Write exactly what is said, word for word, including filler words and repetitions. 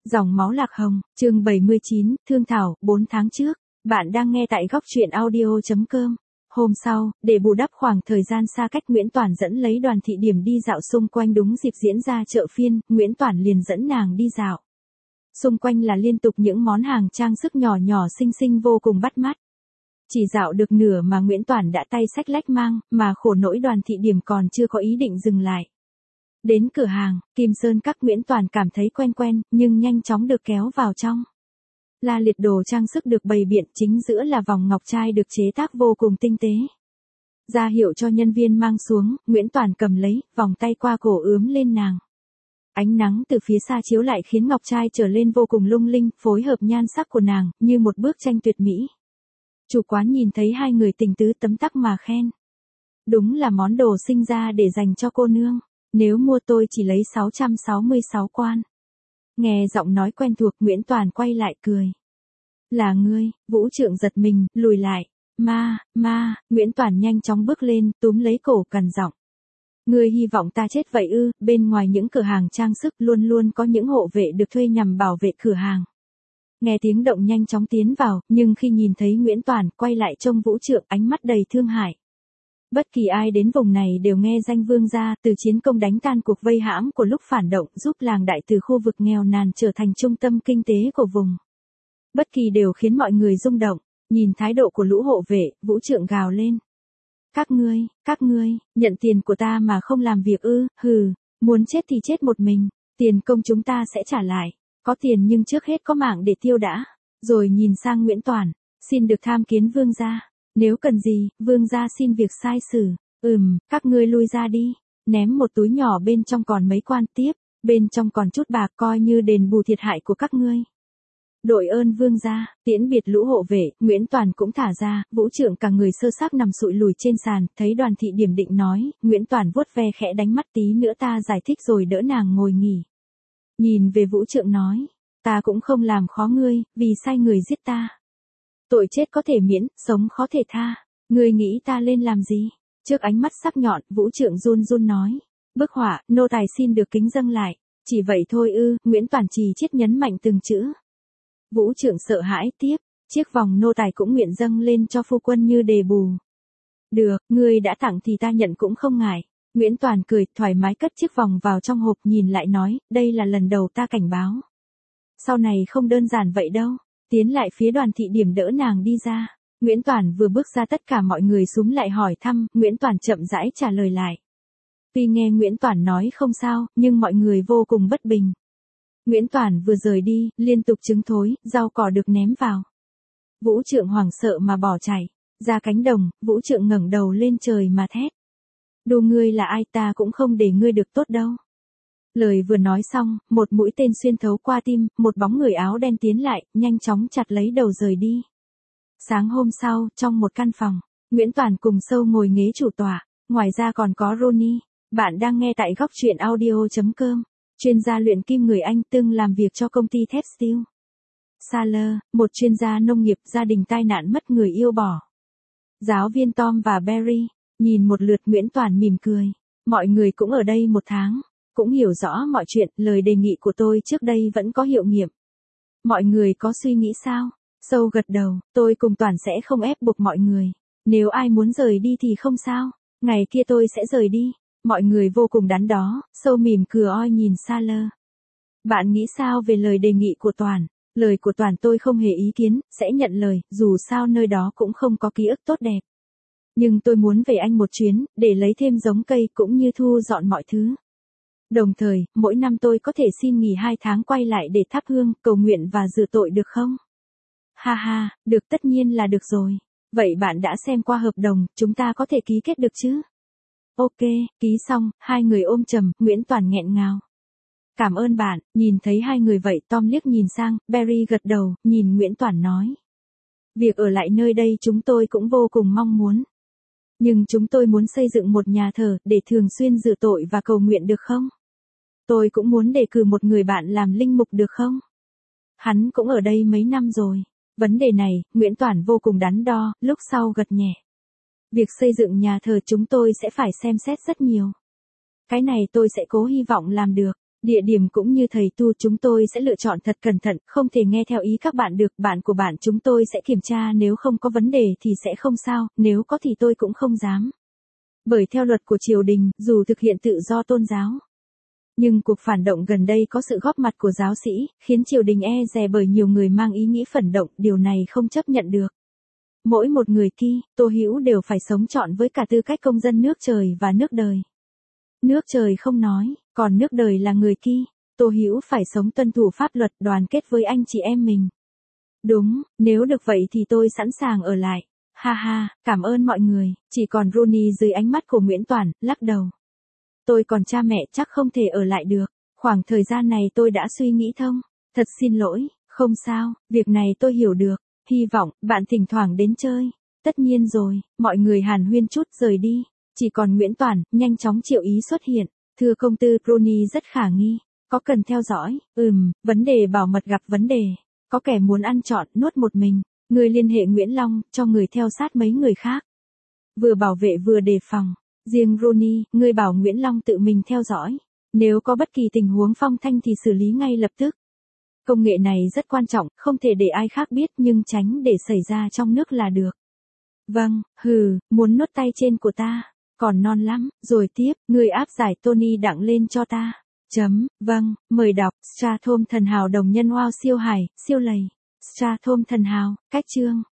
Dòng máu lạc hồng, chương bảy mươi chín, Thương Thảo, bốn tháng trước. Bạn đang nghe tại góc truyện audio chấm com. Hôm sau, để bù đắp khoảng thời gian xa cách, Nguyễn Toản dẫn lấy Đoàn Thị Điểm đi dạo xung quanh. Đúng dịp diễn ra chợ phiên, Nguyễn Toản liền dẫn nàng đi dạo. Xung quanh là liên tục những món hàng trang sức nhỏ nhỏ xinh xinh vô cùng bắt mắt. Chỉ dạo được nửa mà Nguyễn Toản đã tay xách lách mang, mà khổ nỗi Đoàn Thị Điểm còn chưa có ý định dừng lại. Đến cửa hàng, Kim Sơn Các, Nguyễn Toản cảm thấy quen quen, nhưng nhanh chóng được kéo vào trong. La liệt đồ trang sức được bày biện, chính giữa là vòng ngọc trai được chế tác vô cùng tinh tế. Ra hiệu cho nhân viên mang xuống, Nguyễn Toản cầm lấy, vòng tay qua cổ ướm lên nàng. Ánh nắng từ phía xa chiếu lại khiến ngọc trai trở lên vô cùng lung linh, phối hợp nhan sắc của nàng, như một bức tranh tuyệt mỹ. Chủ quán nhìn thấy hai người tình tứ tấm tắc mà khen. Đúng là món đồ sinh ra để dành cho cô nương. Nếu mua tôi chỉ lấy sáu trăm sáu mươi sáu quan. Nghe giọng nói quen thuộc, Nguyễn Toản quay lại cười. Là ngươi? Vũ Trượng giật mình, lùi lại. Ma, ma, Nguyễn Toản nhanh chóng bước lên, túm lấy cổ cằn giọng. Ngươi hy vọng ta chết vậy ư? Bên ngoài những cửa hàng trang sức luôn luôn có những hộ vệ được thuê nhằm bảo vệ cửa hàng. Nghe tiếng động nhanh chóng tiến vào, nhưng khi nhìn thấy Nguyễn Toản, quay lại trông Vũ Trượng, ánh mắt đầy thương hại. Bất kỳ ai đến vùng này đều nghe danh Vương gia, từ chiến công đánh tan cuộc vây hãm của lúc phản động, giúp làng đại từ khu vực nghèo nàn trở thành trung tâm kinh tế của vùng. Bất kỳ đều khiến mọi người rung động. Nhìn thái độ của lũ hộ vệ, Vũ Trượng gào lên. Các ngươi, các ngươi, nhận tiền của ta mà không làm việc ư? Hừ, muốn chết thì chết một mình, tiền công chúng ta sẽ trả lại. Có tiền nhưng trước hết có mạng để tiêu đã. Rồi nhìn sang Nguyễn Toản, xin được tham kiến Vương gia. Nếu cần gì, Vương gia xin việc sai xử. Ừm, các ngươi lui ra đi. Ném một túi nhỏ, bên trong còn mấy quan tiếp, bên trong còn chút bạc, coi như đền bù thiệt hại của các ngươi. Đội ơn Vương gia. Tiễn biệt lũ hộ vệ, Nguyễn Toản cũng thả ra. Vũ Trượng cả người sơ xác nằm sụi lùi trên sàn, thấy Đoàn Thị Điểm định nói, Nguyễn Toản vuốt ve khẽ đánh mắt, tí nữa ta giải thích, rồi đỡ nàng ngồi nghỉ. Nhìn về Vũ Trượng nói, ta cũng không làm khó ngươi, vì sai người giết ta. Tội chết có thể miễn, sống khó thể tha. Ngươi nghĩ ta lên làm gì? Trước ánh mắt sắc nhọn, Vũ Trượng run run nói. Bức họa, nô tài xin được kính dâng lại. Chỉ vậy thôi ư? Nguyễn Toản trì chiết nhấn mạnh từng chữ. Vũ Trượng sợ hãi tiếp. Chiếc vòng nô tài cũng nguyện dâng lên cho phu quân như đền bù. Được, ngươi đã tặng thì ta nhận cũng không ngại. Nguyễn Toản cười, thoải mái cất chiếc vòng vào trong hộp, nhìn lại nói, đây là lần đầu ta cảnh báo. Sau này không đơn giản vậy đâu. Tiến lại phía Đoàn Thị Điểm đỡ nàng đi ra. Nguyễn Toản vừa bước ra, tất cả mọi người xúm lại hỏi thăm, Nguyễn Toản chậm rãi trả lời lại. Tuy nghe Nguyễn Toản nói không sao, nhưng mọi người vô cùng bất bình. Nguyễn Toản vừa rời đi, liên tục trứng thối, rau cỏ được ném vào. Vũ Trượng hoảng sợ mà bỏ chạy. Ra cánh đồng, Vũ Trượng ngẩng đầu lên trời mà thét. Đù ngươi là ai, ta cũng không để ngươi được tốt đâu. Lời vừa nói xong, một mũi tên xuyên thấu qua tim, một bóng người áo đen tiến lại, nhanh chóng chặt lấy đầu rời đi. Sáng hôm sau, trong một căn phòng, Nguyễn Toản cùng Sâu ngồi ghế chủ tọa, ngoài ra còn có Ronnie. Bạn đang nghe tại góc truyện audio chấm com, chuyên gia luyện kim người Anh, từng làm việc cho công ty thép Steel. Saler, một chuyên gia nông nghiệp, gia đình tai nạn mất người yêu bỏ. Giáo viên Tom và Barry, nhìn một lượt Nguyễn Toản mỉm cười. Mọi người cũng ở đây một tháng. Cũng hiểu rõ mọi chuyện, lời đề nghị của tôi trước đây vẫn có hiệu nghiệm. Mọi người có suy nghĩ sao? Sâu gật đầu, tôi cùng Toản sẽ không ép buộc mọi người. Nếu ai muốn rời đi thì không sao, ngày kia tôi sẽ rời đi. Mọi người vô cùng đắn đo. Sâu mỉm cười oi nhìn Saler. Bạn nghĩ sao về lời đề nghị của Toản? Lời của Toản tôi không hề ý kiến, sẽ nhận lời, dù sao nơi đó cũng không có ký ức tốt đẹp. Nhưng tôi muốn về Anh một chuyến, để lấy thêm giống cây cũng như thu dọn mọi thứ. Đồng thời, mỗi năm tôi có thể xin nghỉ hai tháng quay lại để thắp hương, cầu nguyện và rửa tội được không? Ha ha, được, tất nhiên là được rồi. Vậy bạn đã xem qua hợp đồng, chúng ta có thể ký kết được chứ? Ok, ký xong, hai người ôm chầm, Nguyễn Toản nghẹn ngào. Cảm ơn bạn. Nhìn thấy hai người vậy, Tom liếc nhìn sang, Barry gật đầu, nhìn Nguyễn Toản nói. Việc ở lại nơi đây chúng tôi cũng vô cùng mong muốn. Nhưng chúng tôi muốn xây dựng một nhà thờ, để thường xuyên rửa tội và cầu nguyện được không? Tôi cũng muốn đề cử một người bạn làm linh mục được không? Hắn cũng ở đây mấy năm rồi. Vấn đề này, Nguyễn Toản vô cùng đắn đo, lúc sau gật nhẹ. Việc xây dựng nhà thờ chúng tôi sẽ phải xem xét rất nhiều. Cái này tôi sẽ cố hy vọng làm được. Địa điểm cũng như thầy tu chúng tôi sẽ lựa chọn thật cẩn thận, không thể nghe theo ý các bạn được, bạn của bạn chúng tôi sẽ kiểm tra, nếu không có vấn đề thì sẽ không sao, nếu có thì tôi cũng không dám. Bởi theo luật của triều đình, dù thực hiện tự do tôn giáo, nhưng cuộc phản động gần đây có sự góp mặt của giáo sĩ, khiến triều đình e dè bởi nhiều người mang ý nghĩ phản động, điều này không chấp nhận được. Mỗi một người Ki, Tô hữu đều phải sống trọn với cả tư cách công dân nước trời và nước đời. Nước trời không nói, còn nước đời là người Ki, Tô hữu phải sống tuân thủ pháp luật, đoàn kết với anh chị em mình. Đúng, nếu được vậy thì tôi sẵn sàng ở lại. Ha ha, cảm ơn mọi người. Chỉ còn Rooney dưới ánh mắt của Nguyễn Toản, lắc đầu. Tôi còn cha mẹ, chắc không thể ở lại được. Khoảng thời gian này tôi đã suy nghĩ thông. Thật xin lỗi, không sao, việc này tôi hiểu được. Hy vọng, bạn thỉnh thoảng đến chơi. Tất nhiên rồi, mọi người hàn huyên chút rời đi. Chỉ còn Nguyễn Toản, nhanh chóng triệu ý xuất hiện. Thưa công tử, Rooney rất khả nghi. Có cần theo dõi? Ừm, vấn đề bảo mật gặp vấn đề. Có kẻ muốn ăn trọn, nuốt một mình. Người liên hệ Nguyễn Long, cho người theo sát mấy người khác. Vừa bảo vệ vừa đề phòng. Riêng Rooney, người bảo Nguyễn Long tự mình theo dõi. Nếu có bất kỳ tình huống phong thanh thì xử lý ngay lập tức. Công nghệ này rất quan trọng, không thể để ai khác biết nhưng tránh để xảy ra trong nước là được. Vâng, hừ, muốn nuốt tay trên của ta. Còn non lắm, rồi tiếp, người áp giải Tony đặng lên cho ta. Chấm, vâng, mời đọc, Strathom thần hào đồng nhân wow siêu hải, siêu lầy. Strathom thần hào, cách chương.